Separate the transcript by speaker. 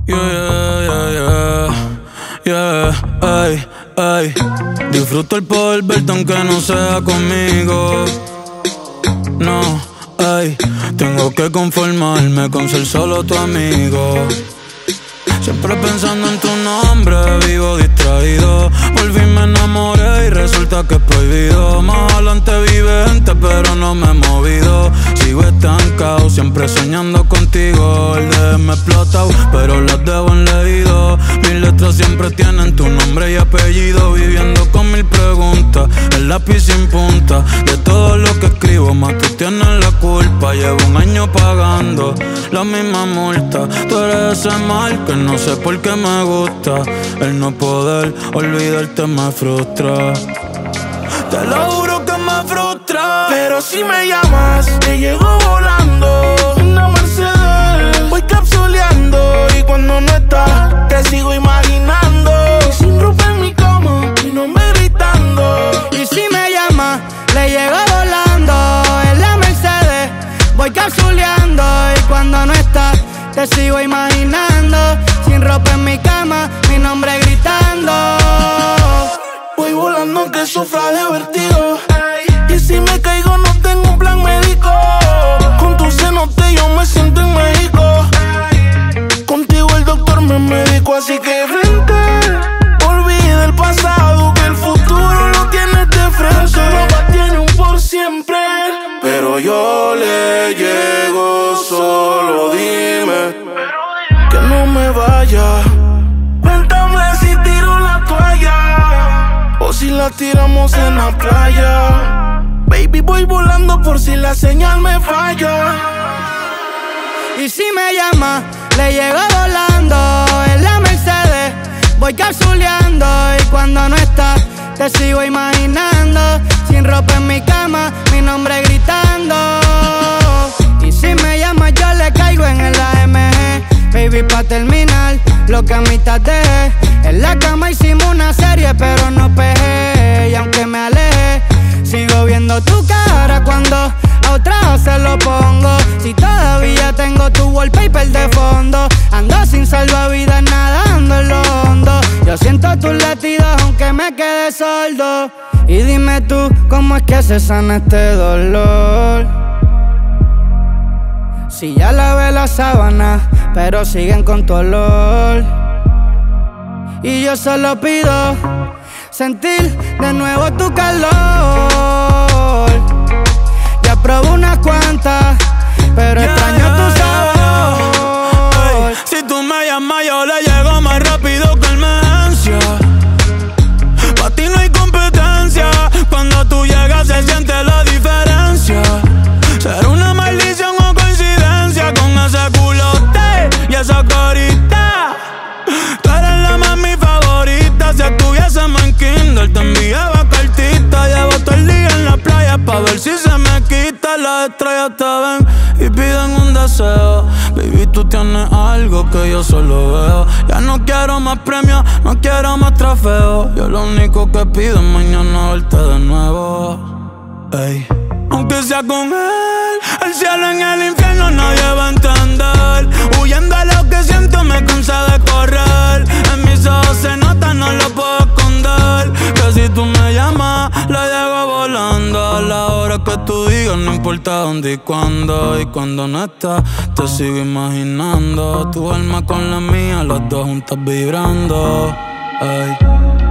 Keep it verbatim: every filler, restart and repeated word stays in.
Speaker 1: Yeah, yeah, yeah, yeah, ey, ey. Disfruto el poder verte aunque no sea conmigo. No, ey. Tengo que conformarme con ser solo tu amigo. Siempre pensando en tu nombre, vivo distraído. Volví, me enamoré y resulta que es prohibido. Más adelante vive gente, pero no me he movido. Sigo estancado, siempre soñando contigo. El D M explotado, pero las debo en leído. Mis letras siempre tienen tu nombre y apellido. Viviendo con mil preguntas, el lápiz sin punta. De todo lo que escribo, más tú tienes la culpa. Llevo un año pagando la misma multa. Tú eres ese mal que no No sé por qué me gusta. El no poder olvidarte me frustra. Te lo juro que me frustra.
Speaker 2: Pero si me llamas, te llego volando. Una Mercedes, voy capsuleando. Y cuando no estás, te sigo imaginando. Y sin ropa en mi cama, mi nombre gritando.
Speaker 3: Y si me llamas, le llego volando. En la Mercedes, voy capsuleando. Y cuando no estás, te sigo imaginando. Sin ropa en mi cama, mi nombre gritando.
Speaker 2: Voy volando que sufra de vértigo. Y si me caigo no tengo un plan médico. Con tu cenote yo me siento en México. Contigo el doctor me medicó. Así que frente, olvida el pasado, que el futuro lo tienes de frente. Su ropa tiene un por siempre, pero yo le llego, solo dime que no me vaya. Cuéntame si tiro la toalla o si la tiramos en la playa. Baby, voy volando por si la señal me falla.
Speaker 3: Y si me llama, le llego volando. En la Mercedes, voy capsuleando. Y cuando no estás, te sigo imaginando. Sin ropa en mi cama, mi nombre gritando. Y si me llama, yo le caigo en el A M G. Baby, pa' terminar, lo que a mitad dejé. En la cama hicimos una serie, pero no pegué. Y aunque me alejé, sigo viendo tu cara cuando a otra se lo pongo. Si todavía tengo tu wallpaper de fondo, ando sin salvavidas nadando en lo hondo. Yo siento tus latidos aunque me quede sordo. Y dime tú, ¿cómo es que se sana este dolor? Si ya lavé la sábana, pero siguen con tu olor. Y yo solo pido sentir de nuevo tu calor. Ya probé unas cuantas, pero yeah, extraño tu sabor.
Speaker 1: Hey, si tú me llamas, yo le llego más rápido que emergencia. Pa' ti no hay competencia. Cuando tú llegas se siente la diferencia. Será una maldición o coincidencia con ese culote y esa carita. Tú eres la mami favorita. Si estuviésemos en kinder te enviaba cartita. Llevo todo el día en la playa pa' ver si se me quita. Las estrellas te ven y piden un deseo. Baby, tú tienes algo que yo solo veo. Ya no quiero más premios, no quiero más trofeos. Yo lo único que pido es mañana verte de nuevo. Ey. Aunque sea con él, el cielo en el infierno nadie va a entender. Huyendo a lo que siento me cansa de correr. En mis ojos se nota, no lo puedo esconder. Que si tú me llamas, la llego volando. A la hora que tú digas, no importa dónde y cuándo. Y cuando no estás, te sigo imaginando. Tu alma con la mía, las dos juntas vibrando. Ey.